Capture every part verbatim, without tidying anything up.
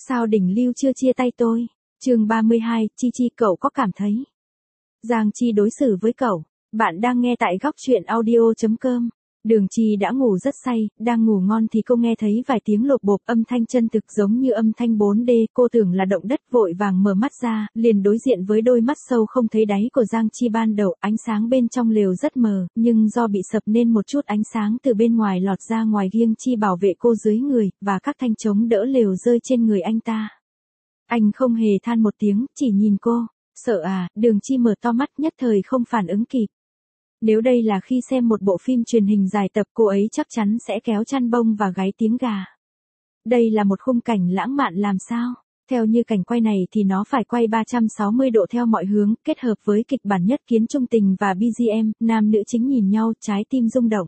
Sao đỉnh lưu chưa chia tay tôi? Chương ba mươi hai, Chi Chi cậu có cảm thấy Giang Chi đối xử với cậu? Bạn đang nghe tại góc truyện audio chấm com. Đường Chi đã ngủ rất say, đang ngủ ngon thì cô nghe thấy vài tiếng lộp bộp, âm thanh chân thực giống như âm thanh bốn D, cô tưởng là động đất, vội vàng mở mắt ra, liền đối diện với đôi mắt sâu không thấy đáy của Giang Chi. Ban đầu ánh sáng bên trong lều rất mờ, nhưng do bị sập nên một chút ánh sáng từ bên ngoài lọt ra ngoài nghiêng chi bảo vệ cô dưới người, và các thanh chống đỡ lều rơi trên người anh ta. Anh không hề than một tiếng, chỉ nhìn cô. Sợ à? Đường Chi mở to mắt, nhất thời không phản ứng kịp. Nếu đây là khi xem một bộ phim truyền hình dài tập, cô ấy chắc chắn sẽ kéo chăn bông và gáy tiếng gà. Đây là một khung cảnh lãng mạn làm sao? Theo như cảnh quay này thì nó phải quay ba trăm sáu mươi độ theo mọi hướng, kết hợp với kịch bản nhất kiến trung tình và bê giê em, nam nữ chính nhìn nhau, trái tim rung động.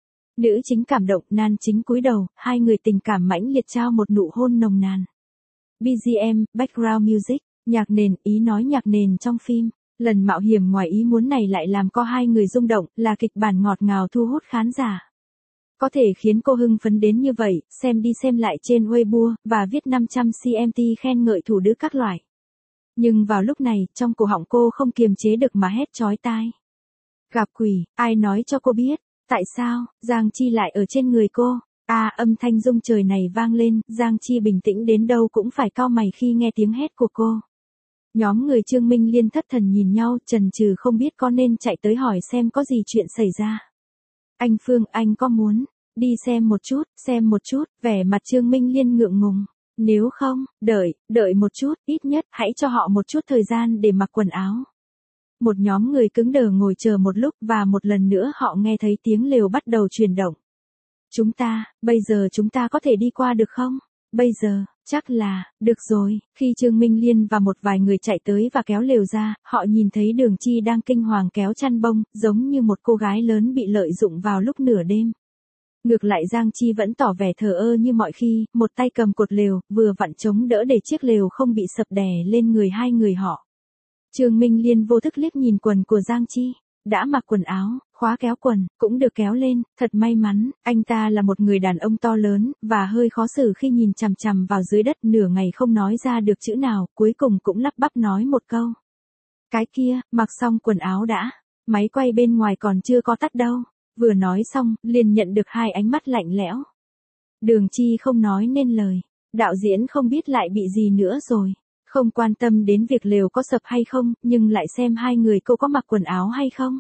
Nữ chính cảm động, nam chính cúi đầu, hai người tình cảm mãnh liệt trao một nụ hôn nồng nàn. bê giê em, background music, nhạc nền, ý nói nhạc nền trong phim. Lần mạo hiểm ngoài ý muốn này lại làm có hai người rung động, là kịch bản ngọt ngào thu hút khán giả. Có thể khiến cô hưng phấn đến như vậy, xem đi xem lại trên Weibo, và viết năm trăm comment khen ngợi thủ đức các loại. Nhưng vào lúc này, trong cổ họng cô không kiềm chế được mà hét chói tai. Gặp quỷ, ai nói cho cô biết? Tại sao, Giang Chi lại ở trên người cô? À, âm thanh rung trời này vang lên, Giang Chi bình tĩnh đến đâu cũng phải cau mày khi nghe tiếng hét của cô. Nhóm người Trương Minh Liên thất thần nhìn nhau, chần chừ không biết có nên chạy tới hỏi xem có gì chuyện xảy ra. Anh Phương, anh có muốn đi xem một chút, xem một chút? Vẻ mặt Trương Minh Liên ngượng ngùng. Nếu không, đợi, đợi một chút, ít nhất hãy cho họ một chút thời gian để mặc quần áo. Một nhóm người cứng đờ ngồi chờ một lúc, và một lần nữa họ nghe thấy tiếng lều bắt đầu chuyển động. Chúng ta, bây giờ chúng ta có thể đi qua được không? Bây giờ, chắc là, được rồi. Khi Trương Minh Liên và một vài người chạy tới và kéo lều ra, họ nhìn thấy Đường Chi đang kinh hoàng kéo chăn bông, giống như một cô gái lớn bị lợi dụng vào lúc nửa đêm. Ngược lại Giang Chi vẫn tỏ vẻ thờ ơ như mọi khi, một tay cầm cột lều, vừa vặn chống đỡ để chiếc lều không bị sập đè lên người hai người họ. Trương Minh Liên vô thức liếc nhìn quần của Giang Chi. Đã mặc quần áo, khóa kéo quần, cũng được kéo lên, thật may mắn, anh ta là một người đàn ông to lớn, và hơi khó xử khi nhìn chằm chằm vào dưới đất, nửa ngày không nói ra được chữ nào, cuối cùng cũng lắp bắp nói một câu. Cái kia, mặc xong quần áo đã, máy quay bên ngoài còn chưa có tắt đâu. Vừa nói xong, liền nhận được hai ánh mắt lạnh lẽo. Đường Chi không nói nên lời, đạo diễn không biết lại bị gì nữa rồi. Không quan tâm đến việc lều có sập hay không, nhưng lại xem hai người cô có mặc quần áo hay không.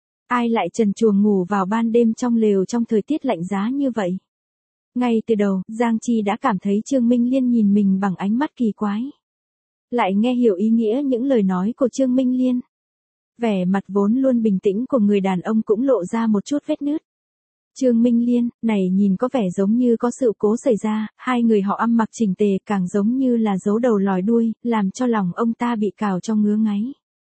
Ai lại trần truồng ngủ vào ban đêm trong lều trong thời tiết lạnh giá như vậy? Ngay từ đầu, Giang Chi đã cảm thấy Trương Minh Liên nhìn mình bằng ánh mắt kỳ quái. Lại nghe hiểu ý nghĩa những lời nói của Trương Minh Liên. Vẻ mặt vốn luôn bình tĩnh của người đàn ông cũng lộ ra một chút vết nứt. Trương Minh Liên, này nhìn có vẻ giống như có sự cố xảy ra, hai người họ ăn mặc chỉnh tề càng giống như là giấu đầu lòi đuôi, làm cho lòng ông ta bị cào cho ngứa ngáy.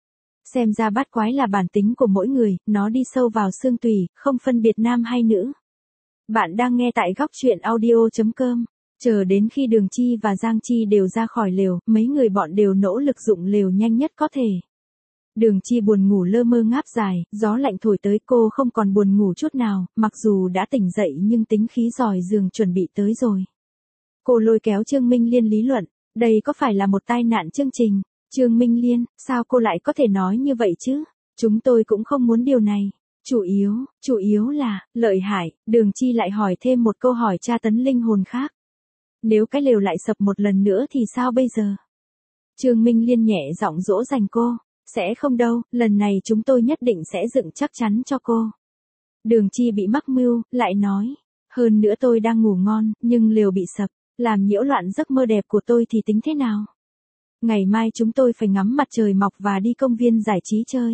Xem ra bát quái là bản tính của mỗi người, nó đi sâu vào xương tủy, không phân biệt nam hay nữ. Bạn đang nghe tại góc truyện audio chấm com. Chờ đến khi Đường Chi và Giang Chi đều ra khỏi lều, mấy người bọn đều nỗ lực dụng lều nhanh nhất có thể. Đường Chi buồn ngủ lơ mơ ngáp dài, gió lạnh thổi tới, cô không còn buồn ngủ chút nào, mặc dù đã tỉnh dậy nhưng tính khí giỏi giường chuẩn bị tới rồi. Cô lôi kéo Trương Minh Liên lý luận, đây có phải là một tai nạn chương trình? Trương Minh Liên, sao cô lại có thể nói như vậy chứ? Chúng tôi cũng không muốn điều này. Chủ yếu, chủ yếu là, lợi hại. Đường Chi lại hỏi thêm một câu hỏi tra tấn linh hồn khác. Nếu cái lều lại sập một lần nữa thì sao bây giờ? Trương Minh Liên nhẹ giọng dỗ dành cô. Sẽ không đâu, lần này chúng tôi nhất định sẽ dựng chắc chắn cho cô. Đường Chi bị mắc mưu, lại nói. Hơn nữa tôi đang ngủ ngon, nhưng lều bị sập, làm nhiễu loạn giấc mơ đẹp của tôi thì tính thế nào? Ngày mai chúng tôi phải ngắm mặt trời mọc và đi công viên giải trí chơi.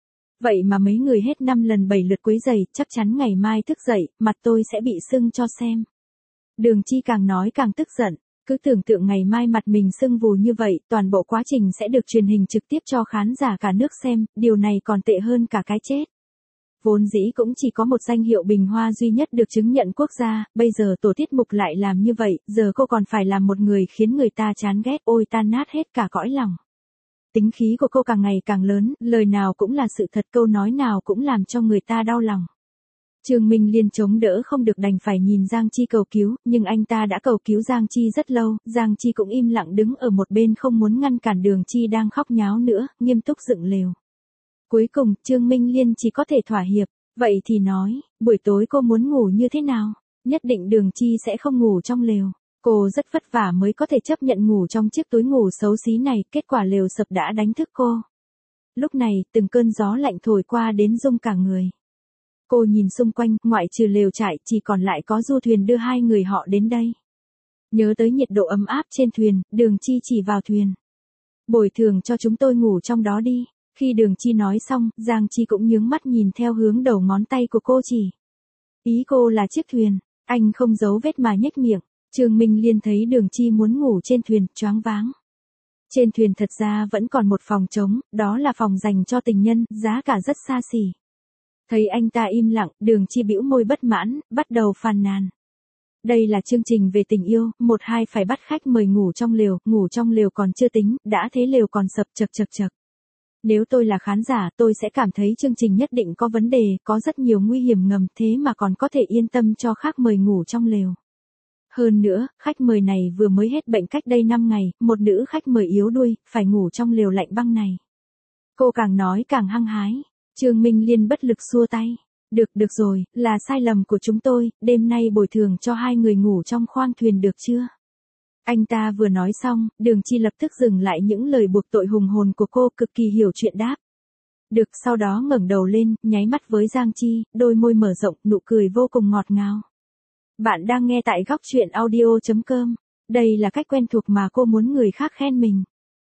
Vậy mà mấy người hết năm lần bảy lượt quấy giày, chắc chắn ngày mai thức dậy, mặt tôi sẽ bị sưng cho xem. Đường Chi càng nói càng tức giận. Cứ tưởng tượng ngày mai mặt mình sưng vù như vậy, toàn bộ quá trình sẽ được truyền hình trực tiếp cho khán giả cả nước xem, điều này còn tệ hơn cả cái chết. Vốn dĩ cũng chỉ có một danh hiệu bình hoa duy nhất được chứng nhận quốc gia, bây giờ tổ tiết mục lại làm như vậy, giờ cô còn phải làm một người khiến người ta chán ghét, ôi tan nát hết cả cõi lòng. Tính khí của cô càng ngày càng lớn, lời nào cũng là sự thật, câu nói nào cũng làm cho người ta đau lòng. Trương Minh Liên chống đỡ không được đành phải nhìn Giang Chi cầu cứu, nhưng anh ta đã cầu cứu Giang Chi rất lâu, Giang Chi cũng im lặng đứng ở một bên không muốn ngăn cản Đường Chi đang khóc nháo nữa, nghiêm túc dựng lều. Cuối cùng, Trương Minh Liên chỉ có thể thỏa hiệp, vậy thì nói, buổi tối cô muốn ngủ như thế nào? Nhất định Đường Chi sẽ không ngủ trong lều. Cô rất vất vả mới có thể chấp nhận ngủ trong chiếc túi ngủ xấu xí này, kết quả lều sập đã đánh thức cô. Lúc này, từng cơn gió lạnh thổi qua đến rung cả người. Cô nhìn xung quanh, ngoại trừ lều trại, chỉ còn lại có du thuyền đưa hai người họ đến đây. Nhớ tới nhiệt độ ấm áp trên thuyền, Đường Chi chỉ vào thuyền. Bồi thường cho chúng tôi ngủ trong đó đi. Khi Đường Chi nói xong, Giang Chi cũng nhướng mắt nhìn theo hướng đầu ngón tay của cô chỉ. Ý cô là chiếc thuyền, anh không giấu vết mà nhếch miệng. Trương Minh Liên thấy Đường Chi muốn ngủ trên thuyền, choáng váng. Trên thuyền thật ra vẫn còn một phòng trống, đó là phòng dành cho tình nhân, giá cả rất xa xỉ. Thấy anh ta im lặng, Đường Chi bĩu môi bất mãn, bắt đầu phàn nàn. Đây là chương trình về tình yêu, một hai phải bắt khách mời ngủ trong lều, ngủ trong lều còn chưa tính, đã thế lều còn sập chật chật chật. Nếu tôi là khán giả, tôi sẽ cảm thấy chương trình nhất định có vấn đề, có rất nhiều nguy hiểm ngầm, thế mà còn có thể yên tâm cho khách mời ngủ trong lều. Hơn nữa, khách mời này vừa mới hết bệnh cách đây năm ngày, một nữ khách mời yếu đuôi, phải ngủ trong lều lạnh băng này. Cô càng nói càng hăng hái. Trương Minh Liên bất lực xua tay. Được, được rồi, là sai lầm của chúng tôi, đêm nay bồi thường cho hai người ngủ trong khoang thuyền được chưa? Anh ta vừa nói xong, Đường Chi lập tức dừng lại những lời buộc tội hùng hồn của cô, cực kỳ hiểu chuyện đáp. Được, sau đó ngẩng đầu lên, nháy mắt với Giang Chi, đôi môi mở rộng, nụ cười vô cùng ngọt ngào. Bạn đang nghe tại góc truyện audio chấm com. Đây là cách quen thuộc mà cô muốn người khác khen mình.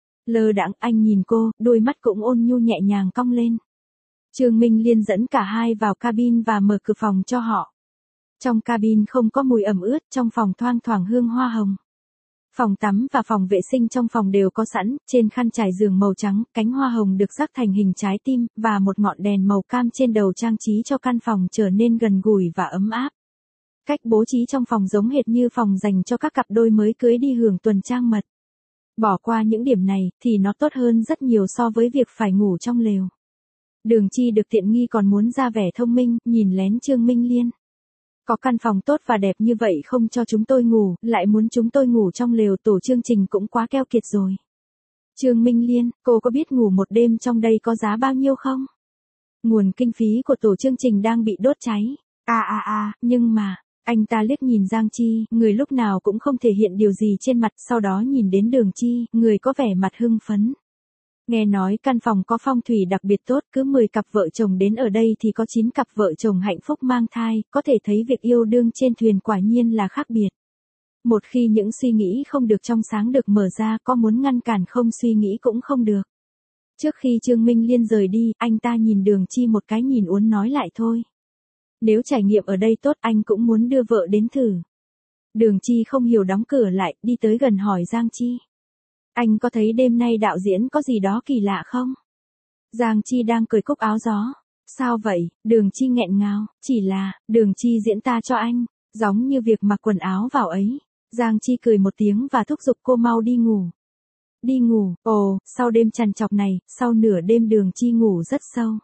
Lơ đãng, anh nhìn cô, đôi mắt cũng ôn nhu nhẹ nhàng cong lên. Trương Minh Liên dẫn cả hai vào cabin và mở cửa phòng cho họ. Trong cabin không có mùi ẩm ướt, trong phòng thoang thoảng hương hoa hồng. Phòng tắm và phòng vệ sinh trong phòng đều có sẵn, trên khăn trải giường màu trắng, cánh hoa hồng được rắc thành hình trái tim, và một ngọn đèn màu cam trên đầu trang trí cho căn phòng trở nên gần gũi và ấm áp. Cách bố trí trong phòng giống hệt như phòng dành cho các cặp đôi mới cưới đi hưởng tuần trăng mật. Bỏ qua những điểm này, thì nó tốt hơn rất nhiều so với việc phải ngủ trong lều. Đường Chi được tiện nghi còn muốn ra vẻ thông minh, nhìn lén Trương Minh Liên. Có căn phòng tốt và đẹp như vậy không cho chúng tôi ngủ, lại muốn chúng tôi ngủ trong lều, tổ chương trình cũng quá keo kiệt rồi. Trương Minh Liên, cô có biết ngủ một đêm trong đây có giá bao nhiêu không? Nguồn kinh phí của tổ chương trình đang bị đốt cháy. À à à, nhưng mà, anh ta liếc nhìn Giang Chi, người lúc nào cũng không thể hiện điều gì trên mặt, sau đó nhìn đến Đường Chi, người có vẻ mặt hưng phấn. Nghe nói căn phòng có phong thủy đặc biệt tốt, cứ mười cặp vợ chồng đến ở đây thì có chín cặp vợ chồng hạnh phúc mang thai, có thể thấy việc yêu đương trên thuyền quả nhiên là khác biệt. Một khi những suy nghĩ không được trong sáng được mở ra, có muốn ngăn cản không suy nghĩ cũng không được. Trước khi Trương Minh Liên rời đi, anh ta nhìn Đường Chi một cái nhìn uốn nói lại thôi. Nếu trải nghiệm ở đây tốt anh cũng muốn đưa vợ đến thử. Đường Chi không hiểu đóng cửa lại, đi tới gần hỏi Giang Chi. Anh có thấy đêm nay đạo diễn có gì đó kỳ lạ không? Giang Chi đang cởi cúc áo gió. Sao vậy? Đường Chi nghẹn ngào, chỉ là, Đường Chi diễn ta cho anh, giống như việc mặc quần áo vào ấy. Giang Chi cười một tiếng và thúc giục cô mau đi ngủ. Đi ngủ, ồ, sau đêm trằn trọc này, sau nửa đêm Đường Chi ngủ rất sâu.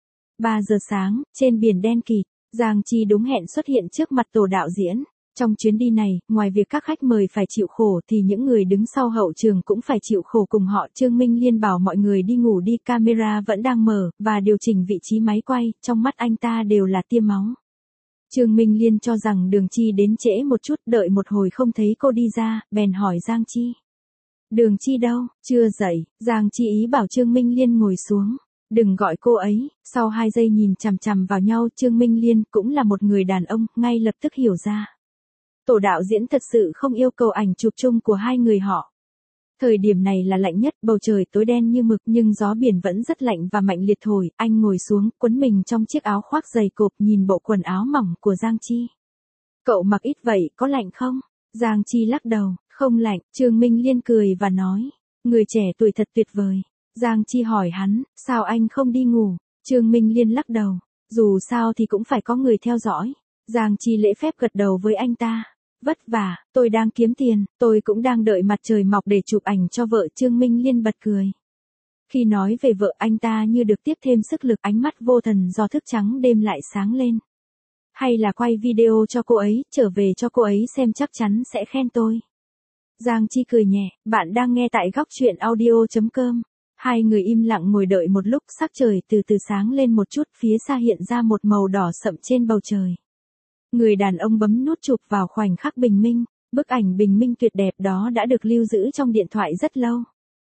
ba giờ sáng, trên biển đen kịt, Giang Chi đúng hẹn xuất hiện trước mặt tổ đạo diễn. Trong chuyến đi này, ngoài việc các khách mời phải chịu khổ thì những người đứng sau hậu trường cũng phải chịu khổ cùng họ. Trương Minh Liên bảo mọi người đi ngủ đi, camera vẫn đang mở, và điều chỉnh vị trí máy quay, trong mắt anh ta đều là tia máu. Trương Minh Liên cho rằng Đường Chi đến trễ một chút, đợi một hồi không thấy cô đi ra, bèn hỏi Giang Chi. Đường Chi đâu, chưa dậy, Giang Chi ý bảo Trương Minh Liên ngồi xuống. Đừng gọi cô ấy, sau hai giây nhìn chằm chằm vào nhau, Trương Minh Liên cũng là một người đàn ông, ngay lập tức hiểu ra. Tổ đạo diễn thật sự không yêu cầu ảnh chụp chung của hai người họ. Thời điểm này là lạnh nhất, bầu trời tối đen như mực nhưng gió biển vẫn rất lạnh và mạnh liệt thổi, anh ngồi xuống, quấn mình trong chiếc áo khoác dày cộp nhìn bộ quần áo mỏng của Giang Chi. Cậu mặc ít vậy, có lạnh không? Giang Chi lắc đầu, không lạnh, Trương Minh Liên cười và nói, người trẻ tuổi thật tuyệt vời. Giang Chi hỏi hắn, sao anh không đi ngủ? Trương Minh Liên lắc đầu, dù sao thì cũng phải có người theo dõi. Giang Chi lễ phép gật đầu với anh ta. Vất vả, tôi đang kiếm tiền, tôi cũng đang đợi mặt trời mọc để chụp ảnh cho vợ. Trương Minh Liên bật cười. Khi nói về vợ anh ta như được tiếp thêm sức lực, ánh mắt vô thần do thức trắng đêm lại sáng lên. Hay là quay video cho cô ấy, trở về cho cô ấy xem chắc chắn sẽ khen tôi. Giang Chi cười nhẹ, bạn đang nghe tại góc chuyện audio.com. Hai người im lặng ngồi đợi một lúc, sắc trời từ từ sáng lên một chút, phía xa hiện ra một màu đỏ sậm trên bầu trời. Người đàn ông bấm nút chụp vào khoảnh khắc bình minh, bức ảnh bình minh tuyệt đẹp đó đã được lưu giữ trong điện thoại rất lâu.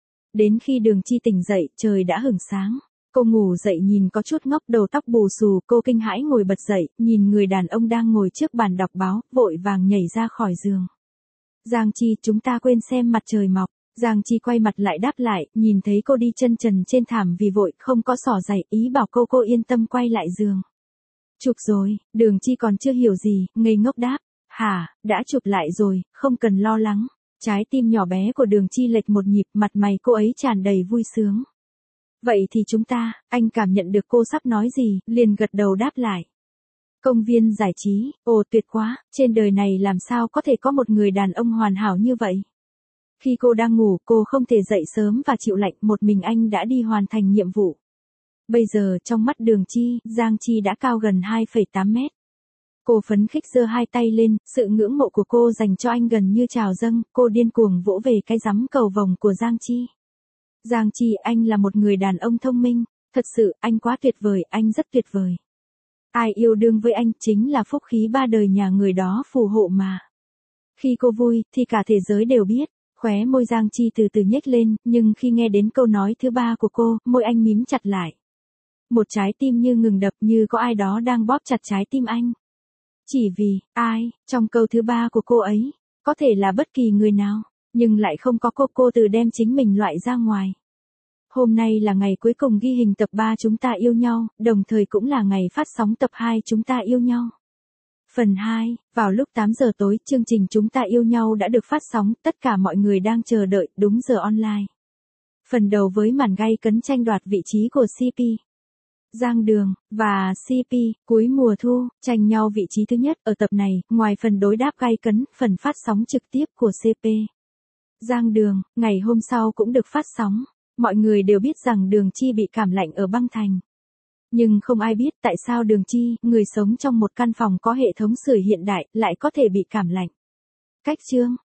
Đến khi Đường Chi tỉnh dậy, trời đã hửng sáng. Cô ngủ dậy nhìn có chút ngốc, đầu tóc bù xù, cô kinh hãi ngồi bật dậy, nhìn người đàn ông đang ngồi trước bàn đọc báo, vội vàng nhảy ra khỏi giường. Giang Chi, chúng ta quên xem mặt trời mọc. Giang Chi quay mặt lại đáp lại, nhìn thấy cô đi chân trần trên thảm vì vội, không có xỏ giày, ý bảo cô cô yên tâm quay lại giường. Chụp rồi, Đường Chi còn chưa hiểu gì, ngây ngốc đáp. Hả, đã chụp lại rồi, không cần lo lắng. Trái tim nhỏ bé của Đường Chi lệch một nhịp, mặt mày cô ấy tràn đầy vui sướng. Vậy thì chúng ta, anh cảm nhận được cô sắp nói gì, liền gật đầu đáp lại. Công viên giải trí, ồ tuyệt quá, trên đời này làm sao có thể có một người đàn ông hoàn hảo như vậy. Khi cô đang ngủ, cô không thể dậy sớm và chịu lạnh, một mình anh đã đi hoàn thành nhiệm vụ. Bây giờ, trong mắt Đường Chi, Giang Chi đã cao gần hai phẩy tám mét. Cô phấn khích giơ hai tay lên, sự ngưỡng mộ của cô dành cho anh gần như trào dâng, cô điên cuồng vỗ về cái rắm cầu vồng của Giang Chi. Giang Chi, anh là một người đàn ông thông minh, thật sự, anh quá tuyệt vời, anh rất tuyệt vời. Ai yêu đương với anh chính là phúc khí ba đời nhà người đó phù hộ mà. Khi cô vui, thì cả thế giới đều biết. Khóe môi Giang Chi từ từ nhếch lên, nhưng khi nghe đến câu nói thứ ba của cô, môi anh mím chặt lại. Một trái tim như ngừng đập, như có ai đó đang bóp chặt trái tim anh. Chỉ vì, ai, trong câu thứ ba của cô ấy, có thể là bất kỳ người nào, nhưng lại không có cô, cô từ đem chính mình loại ra ngoài. Hôm nay là ngày cuối cùng ghi hình tập ba Chúng ta yêu nhau, đồng thời cũng là ngày phát sóng tập hai Chúng ta yêu nhau. Phần hai, vào lúc tám giờ tối, chương trình Chúng ta yêu nhau đã được phát sóng, tất cả mọi người đang chờ đợi, đúng giờ online. Phần đầu với màn gay cấn tranh đoạt vị trí của xê pê. Giang Đường, và xê pê, cuối mùa thu, tranh nhau vị trí thứ nhất, ở tập này, ngoài phần đối đáp gay cấn, phần phát sóng trực tiếp của xê pê. Giang Đường, ngày hôm sau cũng được phát sóng, mọi người đều biết rằng Đường Chi bị cảm lạnh ở băng thành. Nhưng không ai biết tại sao Đường Chi, người sống trong một căn phòng có hệ thống sưởi hiện đại, lại có thể bị cảm lạnh. Cách chương